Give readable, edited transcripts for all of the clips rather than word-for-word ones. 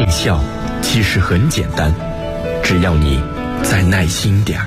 见效其实很简单，只要你再耐心点儿。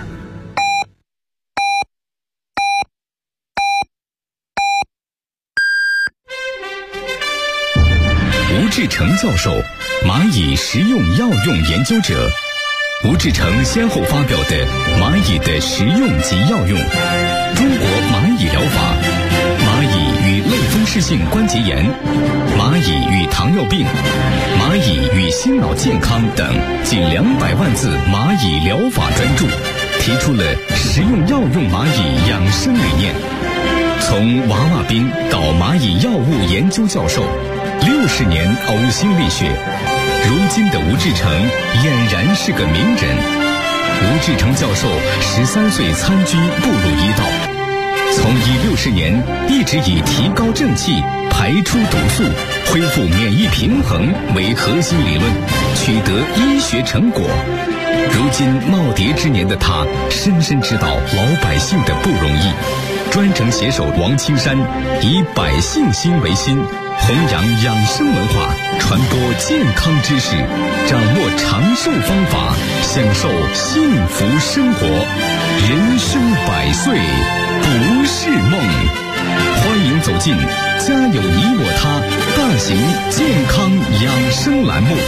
吴志成教授，蚂蚁食用药用研究者。吴志成先后发表的《蚂蚁的食用及药用》、《中国蚂蚁疗法》、《蚂蚁与类风湿性关节炎》、《蚂蚁与糖尿病》、《蚂蚁与心脑健康》等近200万字蚂蚁疗法专著，提出了食用药用蚂蚁养生理念。从娃娃兵到蚂蚁药物研究教授，60年呕心沥血，如今的吴志成俨然是个名人。吴志成教授13岁参军步入医道，从医60年一直以提高正气、排出毒素、恢复免疫平衡为核心理论，取得医学成果。如今耄耋之年的他，深深知道老百姓的不容易，专程携手王青山，以百姓心为心，弘扬养生文化，传播健康知识，掌握长寿方法，享受幸福生活。人生100岁不是梦。欢迎走进家有你我他大型健康养生栏目。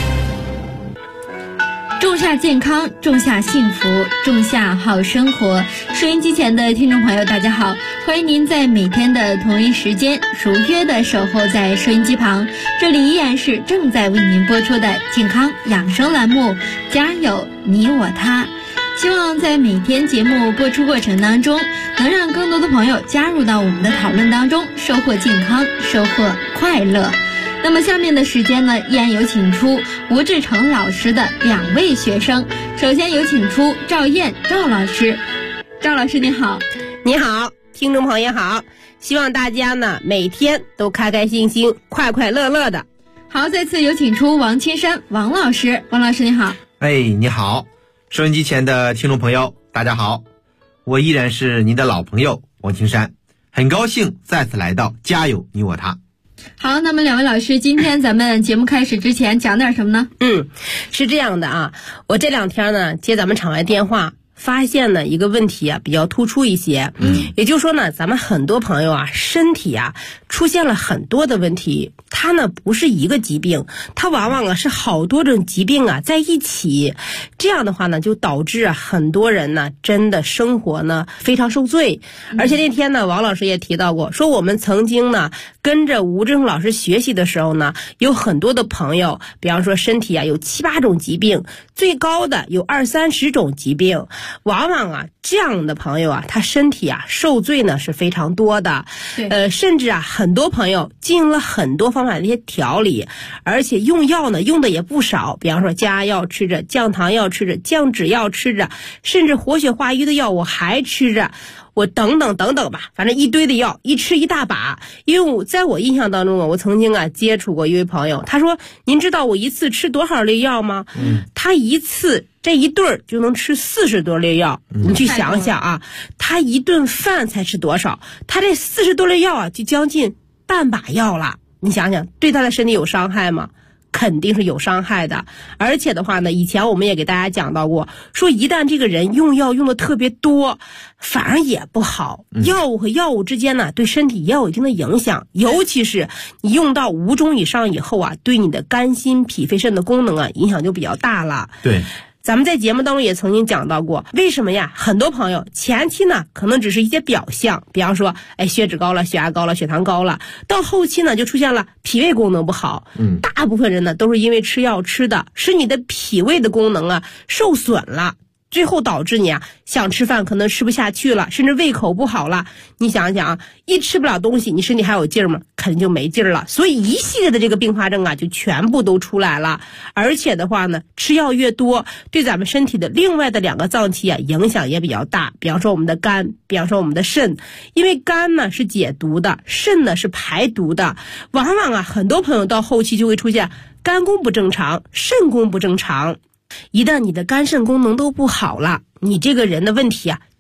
种下健康，种下幸福，种下好生活。收音机前的听众朋友大家好，欢迎您在每天的同一时间如约的守候在收音机旁，这里依然是正在为您播出的健康养生栏目，家有你我他。希望在每天节目播出过程当中，能让更多的朋友加入到我们的讨论当中，收获健康，收获快乐。那么下面的时间呢，依然有请出吴志成老师的2位学生。首先有请出赵燕赵老师。赵老师你好。 你好，听众朋友好，希望大家呢每天都开开心心、快快乐乐的。 好，再次有请出王青山王老师。王老师你好。 你好，收音机前的听众朋友大家好，我依然是您的老朋友王青山，很高兴再次来到家有你我他。 好，那么2位老师，今天咱们节目开始之前讲点什么呢？ 是这样的啊，我这2天呢接咱们场外电话，发现呢一个问题啊比较突出一些，也就是说呢，咱们很多朋友啊身体啊出现了很多的问题，它呢不是一个疾病，它往往啊是好多种疾病啊在一起，这样的话呢就导致啊很多人呢真的生活呢非常受罪。而且那天呢王老师也提到过，说我们曾经呢跟着吴志成老师学习的时候呢，有很多的朋友，比方说身体啊有7、8种疾病，最高的有20、30种疾病。往往啊这样的朋友啊，他身体啊受罪呢是非常多的，甚至啊很多朋友进行了很多方法的一些调理，而且用药呢用的也不少，比方说降压药吃着，降糖药吃着，降脂药吃着，甚至活血化瘀的药我还吃着，我等等等等吧，反正一堆的药，一吃一大把。因为在我印象当中啊，我曾经啊接触过一位朋友，他说您知道我一次吃多少粒药吗？他一次这一顿就能吃40多粒药，你去想想啊，他一顿饭才吃多少，他这40多粒药啊就将近半把药了，你想想对他的身体有伤害吗？肯定是有伤害的。而且的话呢，以前我们也给大家讲到过，说一旦这个人用药用的特别多，反而也不好。药物和药物之间呢，对身体也有一定的影响，尤其是你用到5种以上以后啊，对你的肝、心、脾、肺、肾的功能啊影响就比较大了。 对。 咱们在节目当中也曾经讲到过，为什么呀？很多朋友前期呢可能只是一些表象，比方说血脂高了、血压高了、血糖高了，到后期呢就出现了脾胃功能不好。大部分人呢都是因为吃药吃的，使你的脾胃的功能啊受损了，最后导致你啊想吃饭可能吃不下去了，甚至胃口不好了。你想想啊，一吃不了东西，你身体还有劲儿吗？肯定就没劲儿了。所以一系列的这个并发症啊就全部都出来了。而且的话呢，吃药越多，对咱们身体的另外的2个脏器啊影响也比较大，比方说我们的肝，比方说我们的肾。因为肝呢是解毒的，肾呢是排毒的，往往啊很多朋友到后期就会出现肝功不正常，肾功不正常。一旦你的肝肾功能都不好了，你这个人的问题啊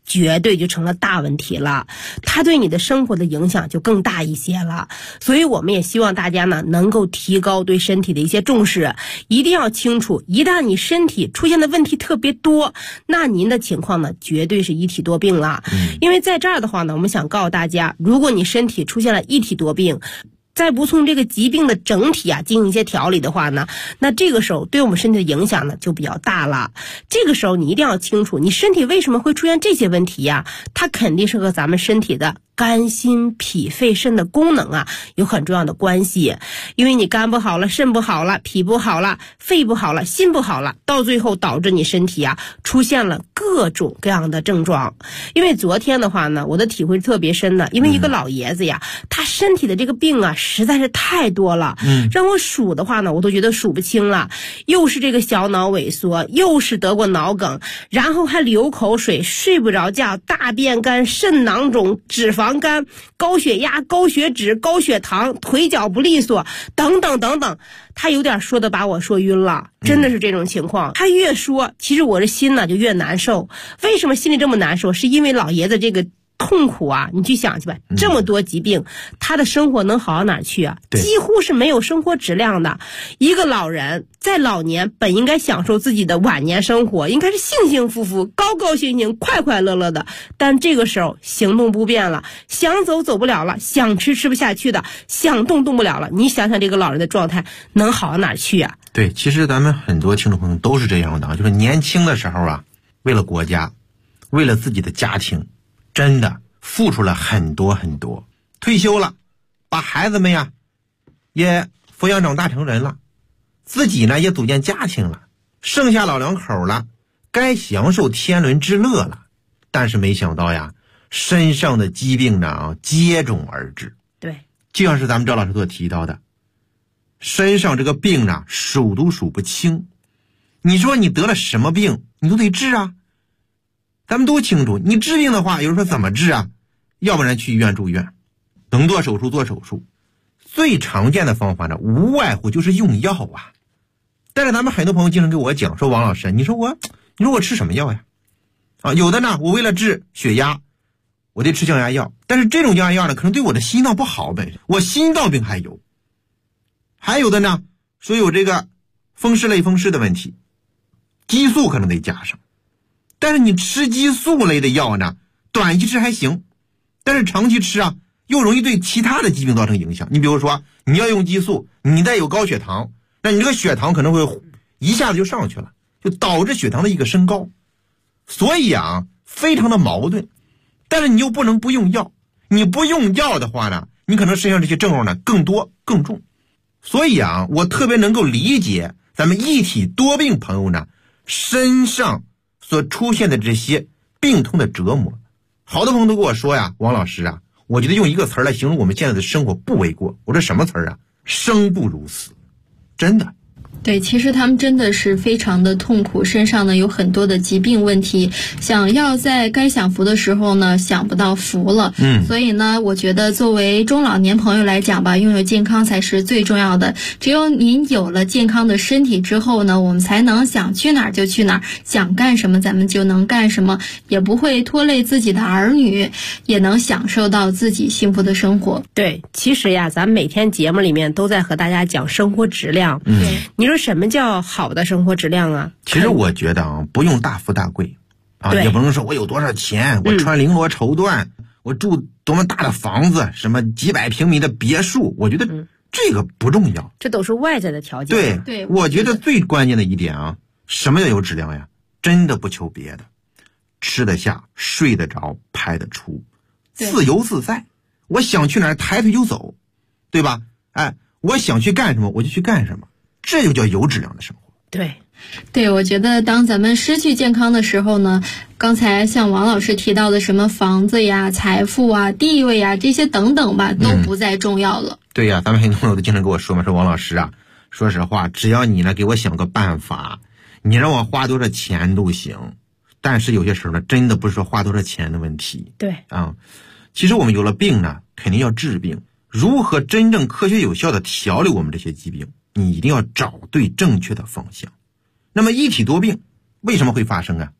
绝对就成了大问题了，它对你的生活的影响就更大一些了。所以我们也希望大家呢能够提高对身体的一些重视，一定要清楚，一旦你身体出现的问题特别多，那您的情况呢绝对是一体多病了。因为在这儿的话呢，我们想告诉大家，如果你身体出现了一体多病，再不从这个疾病的整体进行一些调理的话呢，那这个时候对我们身体的影响呢就比较大了。这个时候你一定要清楚，你身体为什么会出现这些问题它肯定是和咱们身体的肝心脾肺肾的功能有很重要的关系。因为你肝不好了，肾不好了，脾不好了，肺不好了，心不好了，到最后导致你身体出现了各种各样的症状。因为昨天的话呢，我的体会特别深的，因为一个老爷子他身体的这个病实在是太多了，让我数的话呢，我都觉得数不清了。又是这个小脑萎缩，又是得过脑梗，然后还流口水，睡不着觉，大便干，肾囊肿，脂肪肝，高血压，高血脂，高血糖，腿脚不利索，等等等等。他有点说的把我说晕了，真的是这种情况。他越说，其实我这心呢就越难受。为什么心里这么难受？是因为老爷子这个痛苦你去想去吧，这么多疾病，他的生活能好到哪儿去几乎是没有生活质量的。一个老人在老年本应该享受自己的晚年生活，应该是幸幸福福，高高兴兴，快快乐乐的，但这个时候行动不便了，想走走不了了，想吃吃不下去的，想动动不了了。你想想这个老人的状态能好到哪儿去对，其实咱们很多听众朋友都是这样的，就是年轻的时候为了国家，为了自己的家庭，真的付出了很多很多，退休了，把孩子们也抚养长大成人了，自己呢也组建家庭了，剩下老两口了，该享受天伦之乐了。但是没想到身上的疾病呢接踵而至。 对， 就像是咱们赵老师所提到的，身上这个病呢数都数不清。你说你得了什么病，你都得治咱们都清楚，你治病的话，有人说怎么治要不然去医院住院，能做手术做手术。最常见的方法呢，无外乎就是用药但是咱们很多朋友经常跟我讲说，王老师，你说我吃什么药有的呢，我为了治血压，我得吃降压药，但是这种降压药呢，可能对我的心脏不好，本身我心脏病还有。还有的呢，说有这个风湿类风湿的问题，激素可能得加上。但是你吃激素类的药呢，短期吃还行，但是长期吃又容易对其他的疾病造成影响。你比如说，你要用激素，你再有高血糖，那你这个血糖可能会一下子就上去了，就导致血糖的一个升高。所以非常的矛盾。但是你又不能不用药，你不用药的话呢，你可能身上这些症状呢更多更重。所以我特别能够理解咱们一体多病朋友呢身上所出现的这些病痛的折磨。好多朋友都跟我说王老师我觉得用一个词儿来形容我们现在的生活不为过。我说什么词儿生不如死，真的。 对，其实他们真的是非常的痛苦，身上呢有很多的疾病问题，想要在该享福的时候呢享不到福了。所以呢，我觉得作为中老年朋友来讲吧，拥有健康才是最重要的。只有您有了健康的身体之后呢，我们才能想去哪儿就去哪儿，想干什么咱们就能干什么，也不会拖累自己的儿女，也能享受到自己幸福的生活。 对，其实咱们每天节目里面都在和大家讲生活质量。你说什么叫好的生活质量其实我觉得不用大富大贵也不能说我有多少钱，我穿绫罗绸缎，我住多么大的房子，什么几百平米的别墅，我觉得这个不重要， 这都是外在的条件。 对，我觉得最关键的一点什么叫有质量真的不求别的，吃得下，睡得着，拍得出，自由自在，我想去哪儿抬腿就走，对吧？我想去干什么我就去干什么，这就叫有质量的生活。 对，我觉得当咱们失去健康的时候呢，刚才像王老师提到的什么房子呀、财富地位这些等等吧，都不再重要了。 对咱们很多朋友都经常跟我说嘛，说王老师说实话，只要你呢给我想个办法，你让我花多少钱都行。但是有些时候呢，真的不是说花多少钱的问题。 对其实我们有了病呢，肯定要治病。如何真正科学有效的调理我们这些疾病，你一定要找对正确的方向。那么一体多病为什么会发生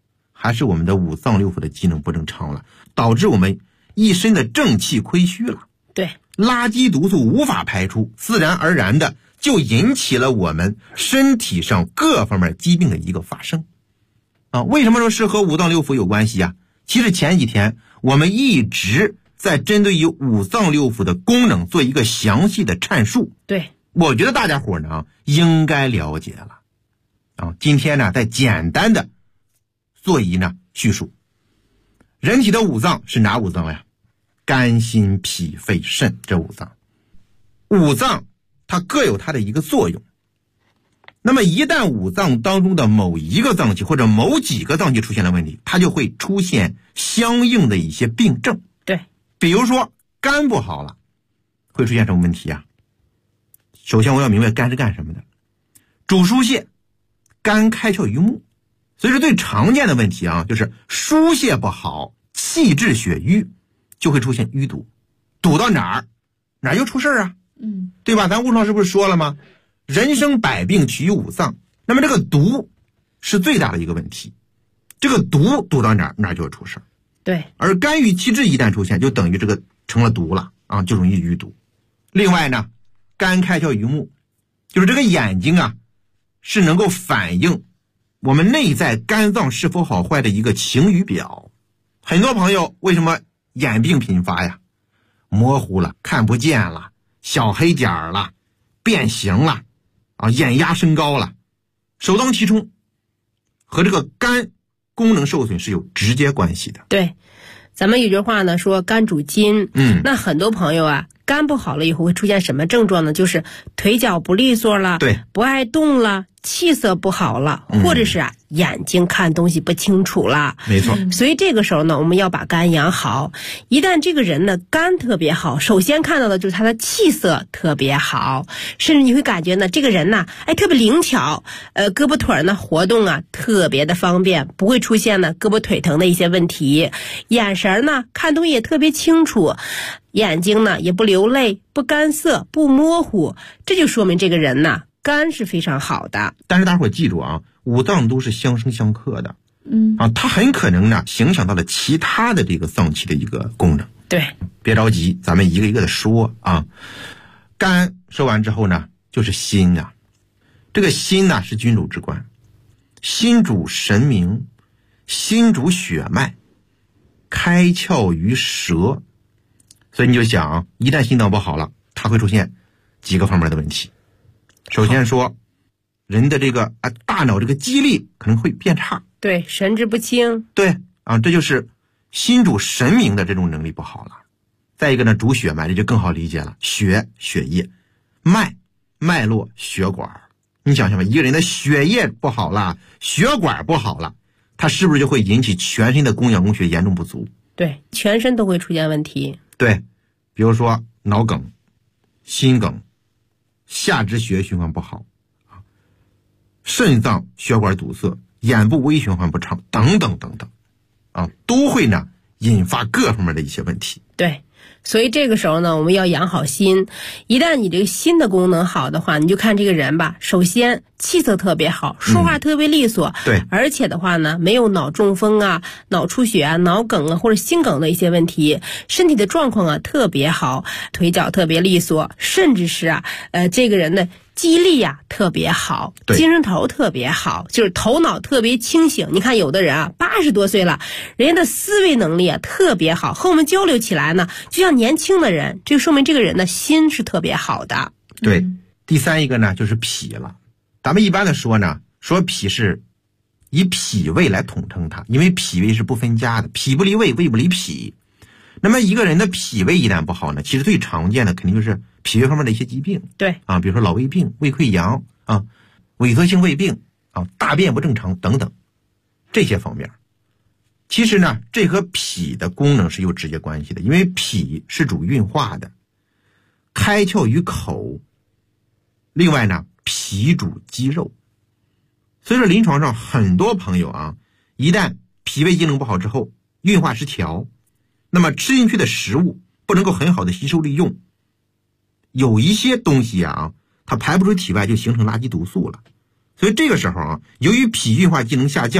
还是我们的五脏六腑的机能不正常了，导致我们一身的正气亏虚了。 对， 垃圾毒素无法排出，自然而然的就引起了我们身体上各方面疾病的一个发生。为什么说是和五脏六腑有关系啊？其实前几天我们一直在针对于五脏六腑的功能做一个详细的阐述。 对， 我觉得大家伙呢应该了解了。今天呢再简单的做一叙述。人体的五脏是哪五脏呀？肝心脾肺肾这五脏。五脏它各有它的一个作用。那么一旦五脏当中的某一个脏器或者某几个脏器出现了问题，它就会出现相应的一些病症。 对， 比如说肝不好了，会出现什么问题啊？首先我要明白肝是干什么的。主疏泄，肝开窍于目。所以说最常见的问题啊，就是疏泄不好，气滞血瘀，就会出现淤堵。堵到哪儿就出事啊。对吧？咱吴老师不是说了吗？人生百病起于五脏，那么这个毒是最大的一个问题。这个毒堵到哪儿就会出事。 对， 而肝郁气滞一旦出现，就等于这个成了毒了啊，就容易淤堵。另外呢，肝开窍于目，就是这个眼睛啊，是能够反映我们内在肝脏是否好坏的一个晴雨表。很多朋友为什么眼病频发呀？模糊了，看不见了，小黑点儿了，变形了眼压升高了，首当其冲，和这个肝功能受损是有直接关系的。 对，咱们有句话呢说肝主筋。那很多朋友啊，肝不好了以后会出现什么症状呢？就是腿脚不利索了， 对， 不爱动了，气色不好了，或者是眼睛看东西不清楚了。 没错。 所以这个时候呢，我们要把肝养好。一旦这个人呢肝特别好，首先看到的就是他的气色特别好，甚至你会感觉呢这个人呢特别灵巧，胳膊腿呢活动啊特别的方便，不会出现呢胳膊腿疼的一些问题。眼神呢看东西也特别清楚，眼睛呢也不流泪，不干涩，不模糊，这就说明这个人呢肝是非常好的。 但是大伙记住啊，五脏都是相生相克的。它很可能呢影响到了其他的这个脏器的一个功能。 对， 别着急，咱们一个一个的说啊。肝说完之后呢，就是心啊。这个心呢是君主之官，心主神明，心主血脉，开窍于舌。所以你就想，一旦心脏不好了，它会出现几个方面的问题。首先说，人的这个大脑这个记忆力可能会变差。 对，神志不清。 对这就是心主神明的这种能力不好了。再一个呢，主血脉，这就更好理解了，血液，脉络，血管。你想想吧，一个人的血液不好了，血管不好了，他是不是就会引起全身的供氧供血严重不足？ 对，全身都会出现问题。 对，比如说脑梗、心梗、下肢血液循环不好，肾脏血管堵塞，眼部微循环不畅等等等等都会呢引发各方面的一些问题。 对，所以这个时候呢，我们要养好心。一旦你这个心的功能好的话，你就看这个人吧，首先气色特别好，说话特别利索。 对， 而且的话呢，没有脑中风啊、脑出血啊、脑梗啊或者心梗的一些问题，身体的状况啊特别好，腿脚特别利索，甚至是这个人的记忆力呀特别好，精神头特别好，就是头脑特别清醒。你看有的人80多岁了，人家的思维能力特别好，和我们交流起来呢就像年轻的人，这就说明这个人的心是特别好的。 对，第三一个呢就是脾了。咱们一般的说呢，说脾是以脾胃来统称它，因为脾胃是不分家的，脾不离胃，胃不离脾。那么一个人的脾胃一旦不好呢，其实最常见的肯定就是脾胃方面的一些疾病。 对比如说老胃病、胃溃疡萎缩性胃病大便不正常等等这些方面。其实呢，这和脾的功能是有直接关系的，因为脾是主运化的，开窍于口。另外呢，脾主肌肉。所以说临床上很多朋友一旦脾胃机能不好之后，运化失调，那么吃进去的食物不能够很好的吸收利用，有一些东西它排不出体外，就形成垃圾毒素了。所以这个时候由于脾运化机能下降，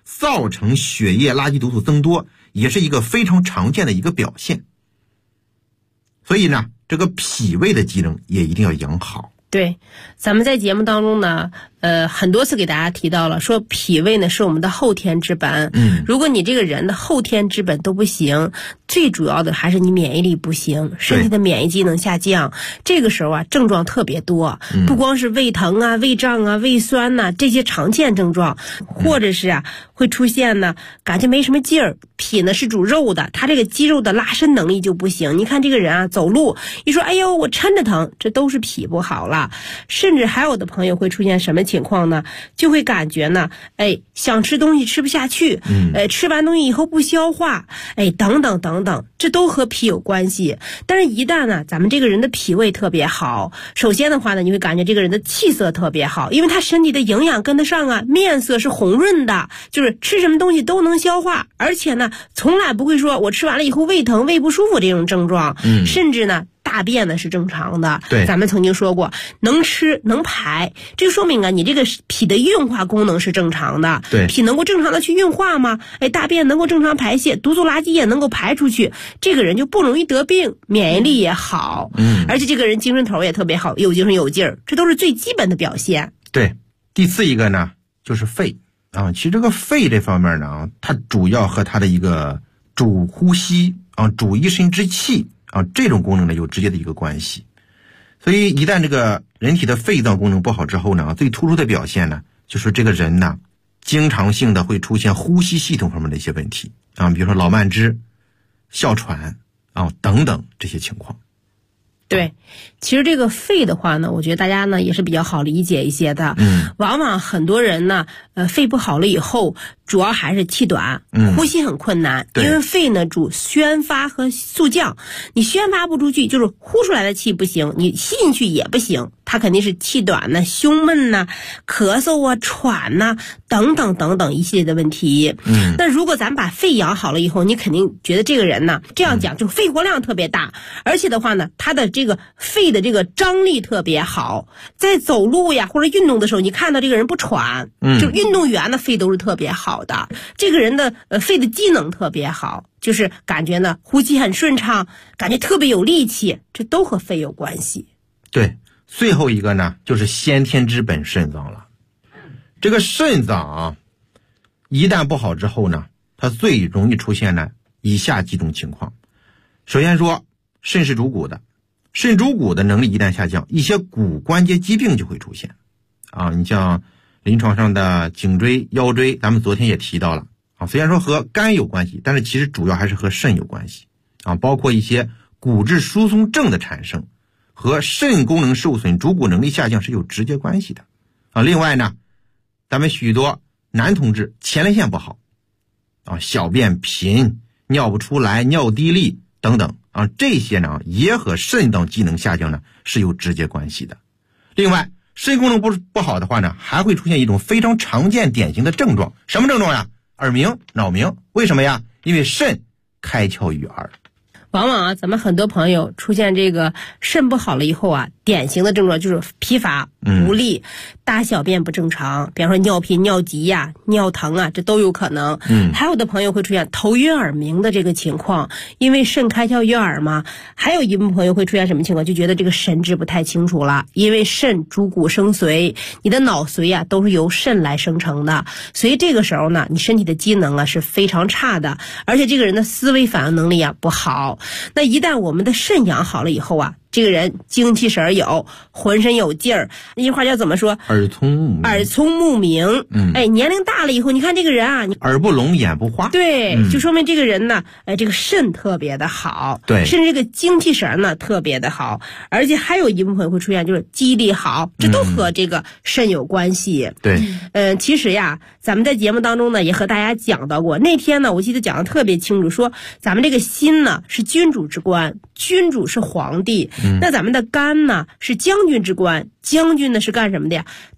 造成血液垃圾毒素增多，也是一个非常常见的一个表现。所以呢，这个脾胃的机能也一定要养好。 对，咱们在节目当中呢，很多次给大家提到了，说脾胃呢是我们的后天之本。如果你这个人的后天之本都不行，最主要的还是你免疫力不行，身体的免疫机能下降。这个时候啊，症状特别多，不光是胃疼啊、胃胀啊、胃酸呐、这些常见症状，或者是啊会出现呢，感觉没什么劲儿。脾呢是主肉的，他这个肌肉的拉伸能力就不行。你看这个人啊，走路一说，哎呦我抻着疼，这都是脾不好了。甚至还有的朋友会出现什么情况呢？就会感觉呢，想吃东西吃不下去，吃完东西以后不消化，等等等等，这都和脾有关系。但是一旦呢，咱们这个人的脾胃特别好，首先的话呢，你会感觉这个人的气色特别好，因为他身体的营养跟得上啊，面色是红润的，就是吃什么东西都能消化，而且呢，从来不会说我吃完了以后胃疼、胃不舒服这种症状，甚至呢，大便呢是正常的。 对， 咱们曾经说过，能吃能排，这就说明啊，你这个脾的运化功能是正常的。 对， 脾能够正常的去运化吗？大便能够正常排泄，毒素垃圾也能够排出去，这个人就不容易得病，免疫力也好，而且这个人精神头也特别好，有精神有劲儿，这都是最基本的表现。 对，第四一个呢就是肺啊，其实这个肺这方面呢，它主要和它的一个主呼吸啊、主一身之气啊这种功能呢有直接的一个关系。所以一旦这个人体的肺脏功能不好之后呢，最突出的表现呢，就是这个人呢经常性的会出现呼吸系统方面的一些问题啊，比如说老慢支、哮喘啊等等这些情况。 对，其实这个肺的话呢，我觉得大家呢也是比较好理解一些的。往往很多人呢，肺不好了以后，主要还是气短，呼吸很困难，因为肺呢主宣发和肃降，你宣发不出去，就是呼出来的气不行，你吸进去也不行，它肯定是气短呢、胸闷呐、咳嗽啊、喘呐、等等等等一系列的问题。那如果咱把肺养好了以后，你肯定觉得这个人呢，这样讲就肺活量特别大，而且的话呢，他的这个肺的这个张力特别好，在走路呀或者运动的时候，你看到这个人不喘，就运动员的肺都是特别好的，这个人的肺的机能特别好，就是感觉呢呼吸很顺畅，感觉特别有力气，这都和肺有关系。 对，最后一个呢就是先天之本肾脏了。这个肾脏啊，一旦不好之后呢，它最容易出现呢以下几种情况。首先说，肾是主骨的，肾主骨的能力一旦下降，一些骨关节疾病就会出现啊。你像临床上的颈椎、腰椎，咱们昨天也提到了啊，虽然说和肝有关系，但是其实主要还是和肾有关系啊，包括一些骨质疏松症的产生和肾功能受损、主骨能力下降是有直接关系的啊。另外呢，咱们许多男同志前列腺不好啊，小便频、尿不出来、尿滴沥等等啊，这些呢也和肾脏机能下降呢是有直接关系的。另外，肾功能不好的话呢，还会出现一种非常常见典型的症状，什么症状呀？耳鸣、脑鸣。为什么呀？因为肾开窍于耳。 往往啊，咱们很多朋友出现这个肾不好了以后啊，典型的症状就是疲乏、无力、大小便不正常，比方说尿频、尿急呀、尿疼啊，这都有可能。还有的朋友会出现头晕耳鸣的这个情况，因为肾开窍于耳嘛。还有一部分朋友会出现什么情况？就觉得这个神志不太清楚了，因为肾主骨生髓，你的脑髓啊都是由肾来生成的，所以这个时候呢，你身体的机能啊是非常差的，而且这个人的思维反应能力啊不好。那一旦我们的肾养好了以后啊，这个人精气神有，浑身有劲儿。那句话叫怎么说？ 耳聪目明。 年龄大了以后，你看这个人啊， 耳不聋眼不花。 对，就说明这个人呢，这个肾特别的好， 对， 甚至这个精气神呢特别的好，而且还有一部分会出现就是记忆力好，这都和这个肾有关系。 对， 其实呀，咱们在节目当中呢也和大家讲到过，那天呢我记得讲的特别清楚，说咱们这个心呢是君主之官，君主是皇帝。那咱们的肝呢是将军之官，将军呢是干什么的呀？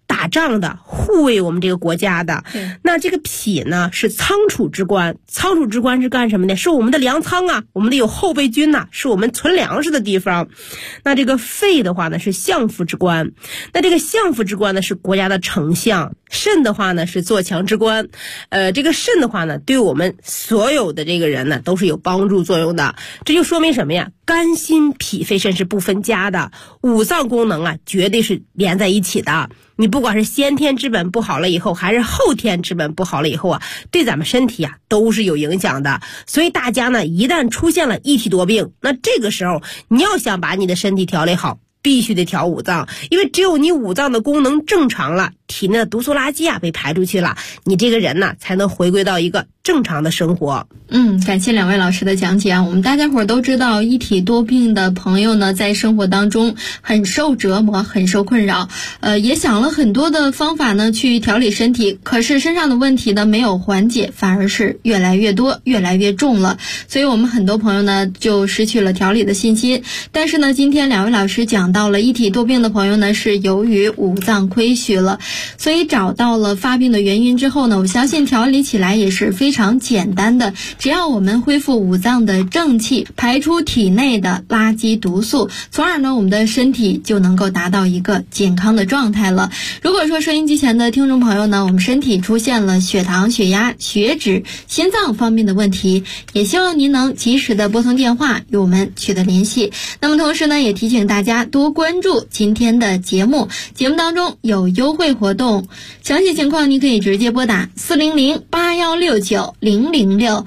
打仗的，护卫我们这个国家的。那这个脾呢是仓储之官，仓储之官是干什么的？是我们的粮仓啊，我们的有后备军呐，是我们存粮食的地方。那这个肺的话呢是相府之官，那这个相府之官呢是国家的丞相。肾的话呢是做强之官，这个肾的话呢对我们所有的这个人呢都是有帮助作用的。这就说明什么呀？肝心脾肺肾是不分家的，五脏功能啊绝对是连在一起的。你不管是先天之本不好了以后，还是后天之本不好了以后啊，对咱们身体啊都是有影响的。所以大家呢一旦出现了一体多病，那这个时候你要想把你的身体调理好，必须得调五脏，因为只有你五脏的功能正常了，体内的毒素垃圾啊被排出去了，你这个人呢才能回归到一个正常的生活。 感谢两位老师的讲解啊。我们大家伙都知道，一体多病的朋友呢，在生活当中很受折磨，很受困扰。也想了很多的方法呢，去调理身体，可是身上的问题呢没有缓解，反而是越来越多，越来越重了。所以我们很多朋友呢就失去了调理的信心。但是呢，今天两位老师讲到了一体多病的朋友呢，是由于五脏亏虚了，所以找到了发病的原因之后呢，我相信调理起来也是非常简单的。只要我们恢复五脏的正气，排出体内的垃圾毒素，从而呢我们的身体就能够达到一个健康的状态了。如果说收音机前的听众朋友呢，我们身体出现了血糖、血压、血脂、心脏方面的问题，也希望您能及时的拨通电话与我们取得联系。那么同时呢，也提醒大家多关注今天的节目当中有优惠活动，详细情况你可以直接拨打400-8169-006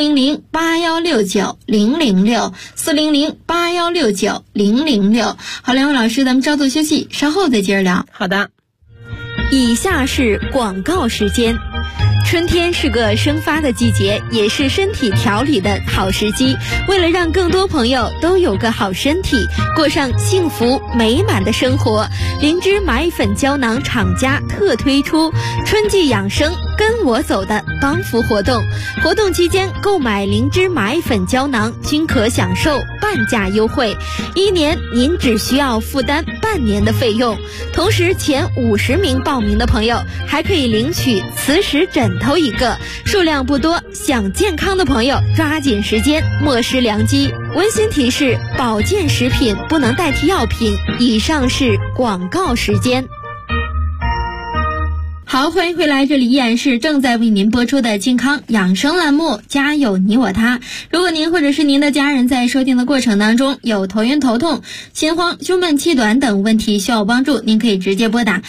400-8169-006 400-8169-006。好，两位老师，咱们稍作休息，稍后再接着聊。 好的。 以下是广告时间。春天是个生发的季节，也是身体调理的好时机。为了让更多朋友都有个好身体，过上幸福美满的生活，灵芝蚂蚁粉胶囊厂家特推出春季养生跟我走的帮扶活动。活动期间购买灵芝蚂蚁粉胶囊均可享受半价优惠，1年您只需要负担半年的费用。同时前50名报名的朋友还可以领取磁石枕头1个，数量不多，想健康的朋友抓紧时间，莫失良机。温馨提示：保健食品不能代替药品。以上是广告时间。好，欢迎回来，这里依然是正在为您播出的健康养生栏目，家有你我他。如果您或者是您的家人在收听的过程当中有头晕头痛、心慌、胸闷气短等问题需要帮助，您可以直接拨打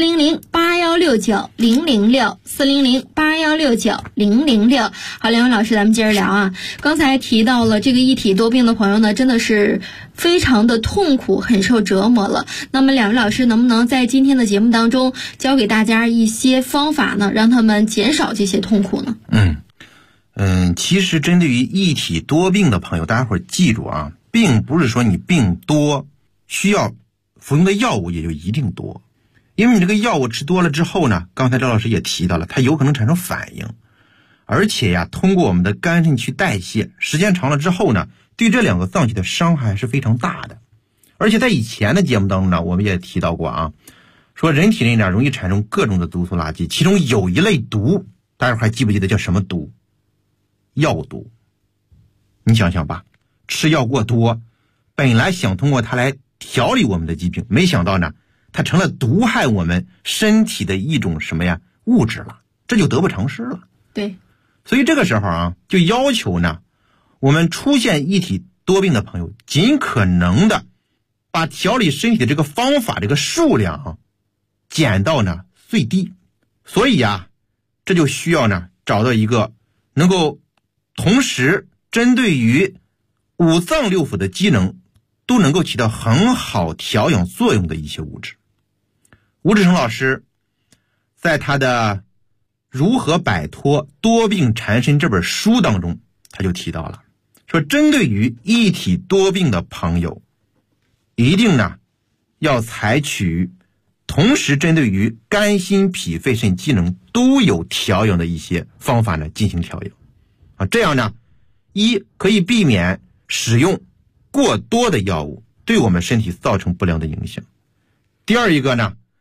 400-8169-006 400-8169-006。好，两位老师，咱们接着聊啊。刚才提到了这个一体多病的朋友呢，真的是非常的痛苦，很受折磨了。那么两位老师能不能在今天的节目当中教给大家一些方法呢，让他们减少这些痛苦呢？ 其实针对于一体多病的朋友，大家伙记住啊，并不是说你病多需要服用的药物也就一定多，因为你这个药物吃多了之后呢，刚才赵老师也提到了，它有可能产生反应，而且呀，通过我们的肝肾去代谢，时间长了之后呢，对这两个脏器的伤害是非常大的。而且在以前的节目当中呢，我们也提到过啊，说人体内呢容易产生各种的毒素垃圾，其中有一类毒，大家还记不记得叫什么毒？药毒。你想想吧，吃药过多，本来想通过它来调理我们的疾病，没想到呢，它成了毒害我们身体的一种什么呀物质了，这就得不偿失了。 对， 所以这个时候啊，就要求呢，我们出现一体多病的朋友，尽可能的把调理身体的这个方法这个数量减到呢最低。所以啊，这就需要呢找到一个能够同时针对于五脏六腑的机能都能够起到很好调养作用的一些物质。吴志成老师在他的如何摆脱多病缠身这本书当中，他就提到了，说针对于一体多病的朋友，一定呢要采取同时针对于肝心脾肺肾机能都有调养的一些方法呢进行调养啊，这样呢，一可以避免使用过多的药物对我们身体造成不良的影响。第二一个呢，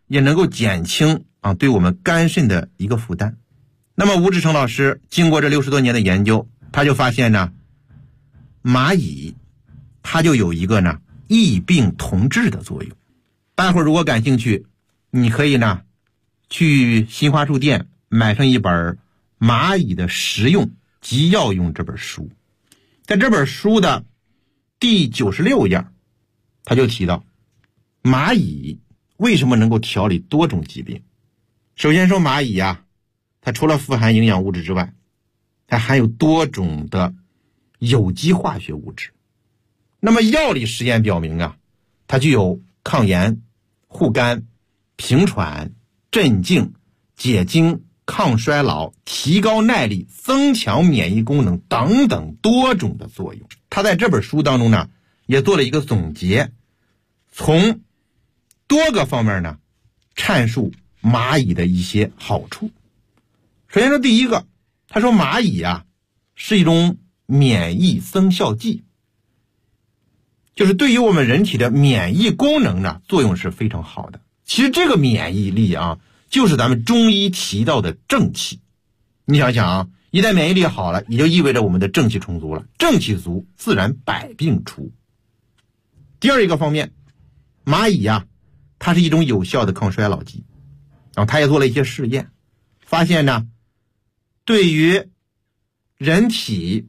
也能够减轻对我们肝肾的一个负担。那么吴志成老师经过这60多年的研究，他就发现呢，蚂蚁它就有一个呢异病同治的作用。大伙儿如果感兴趣，你可以呢去新华书店买上一本《蚂蚁的食用及药用》这本书。在这本书的第96页，他就提到蚂蚁为什么能够调理多种疾病。首先说蚂蚁啊，它除了富含营养物质之外，它含有多种的有机化学物质。那么药理实验表明啊，它具有抗炎、护肝、平喘、镇静、解痉、抗衰老、提高耐力、增强免疫功能等等多种的作用。他在这本书当中呢，也做了一个总结，从多个方面呢阐述蚂蚁的一些好处。首先说第一个，他说蚂蚁啊是一种免疫增效剂，就是对于我们人体的免疫功能呢作用是非常好的。其实这个免疫力啊，就是咱们中医提到的正气。你想想啊，一旦免疫力好了，也就意味着我们的正气充足了，正气足自然百病除。第二一个方面，蚂蚁啊它是一种有效的抗衰老剂，然后他也做了一些试验，发现呢对于人体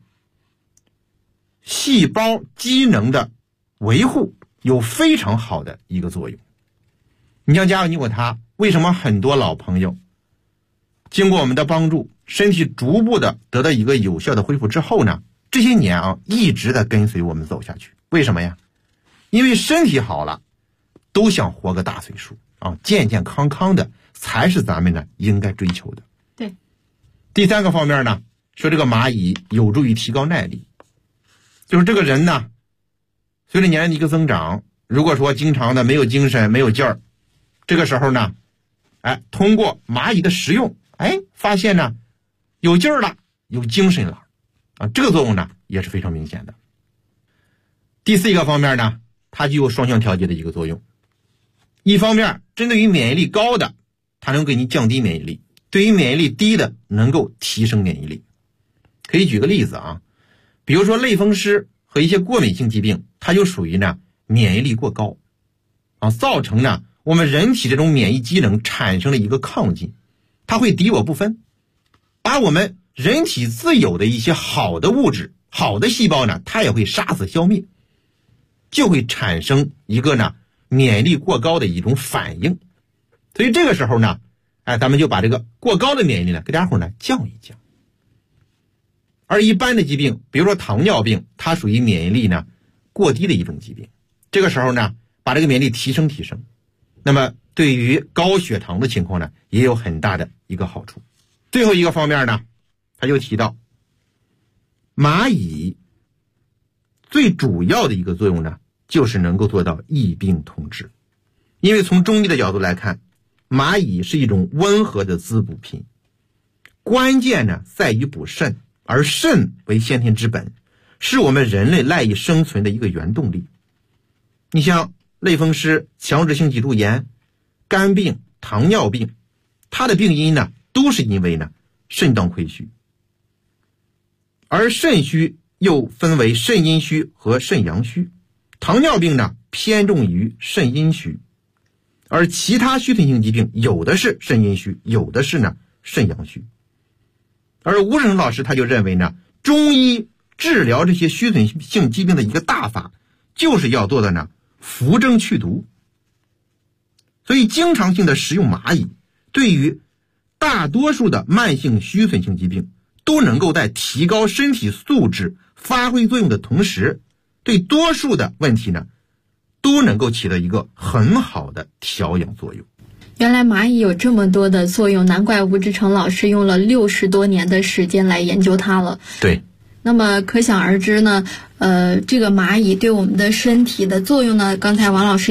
细胞机能的维护有非常好的一个作用。你像家有你我他，为什么很多老朋友经过我们的帮助，身体逐步的得到一个有效的恢复之后呢，这些年啊一直在跟随我们走下去。为什么呀？因为身体好了，都想活个大岁数啊，健健康康的才是咱们呢应该追求的。 对。 第三个方面呢，说这个蚂蚁有助于提高耐力，就是这个人呢，随着年龄的一个增长，如果说经常的没有精神、没有劲儿，这个时候呢，通过蚂蚁的食用，发现呢有劲儿了，有精神了，这个作用呢也是非常明显的。第四一个方面呢，它具有双向调节的一个作用。一方面，针对于免疫力高的，它能给你降低免疫力；对于免疫力低的，能够提升免疫力。可以举个例子啊，比如说类风湿和一些过敏性疾病，它就属于呢免疫力过高造成呢我们人体这种免疫机能产生了一个亢进，它会敌我不分，把我们人体自有的一些好的物质、好的细胞呢，它也会杀死消灭，就会产生一个呢免疫力过高的一种反应。所以这个时候呢，咱们就把这个过高的免疫力呢给大伙呢降一降。而一般的疾病，比如说糖尿病，它属于免疫力呢过低的一种疾病，这个时候呢把这个免疫力提升，那么对于高血糖的情况呢也有很大的一个好处。最后一个方面呢，他就提到蚂蚁最主要的一个作用呢，就是能够做到异病同治。因为从中医的角度来看，蚂蚁是一种温和的滋补品，关键呢在于补肾，而肾为先天之本，是我们人类赖以生存的一个原动力。你像类风湿、强直性脊柱炎、肝病、糖尿病，它的病因呢都是因为呢肾脏亏虚。而肾虚又分为肾阴虚和肾阳虚，糖尿病呢偏重于肾阴虚，而其他虚损性疾病有的是肾阴虚，有的是呢肾阳虚。而吴志成老师他就认为呢，中医治疗这些虚损性疾病的一个大法，就是要做的呢扶正祛毒。所以经常性的食用蚂蚁，对于大多数的慢性虚损性疾病都能够在提高身体素质、发挥作用的同时，对多数的问题呢都能够起到一个很好的调养作用。 原来蚂蚁有这么多的作用，难怪吴志成老师用了60多年的时间来研究它了。 对。 那么可想而知呢，这个蚂蚁对我们的身体的作用呢，刚才王老师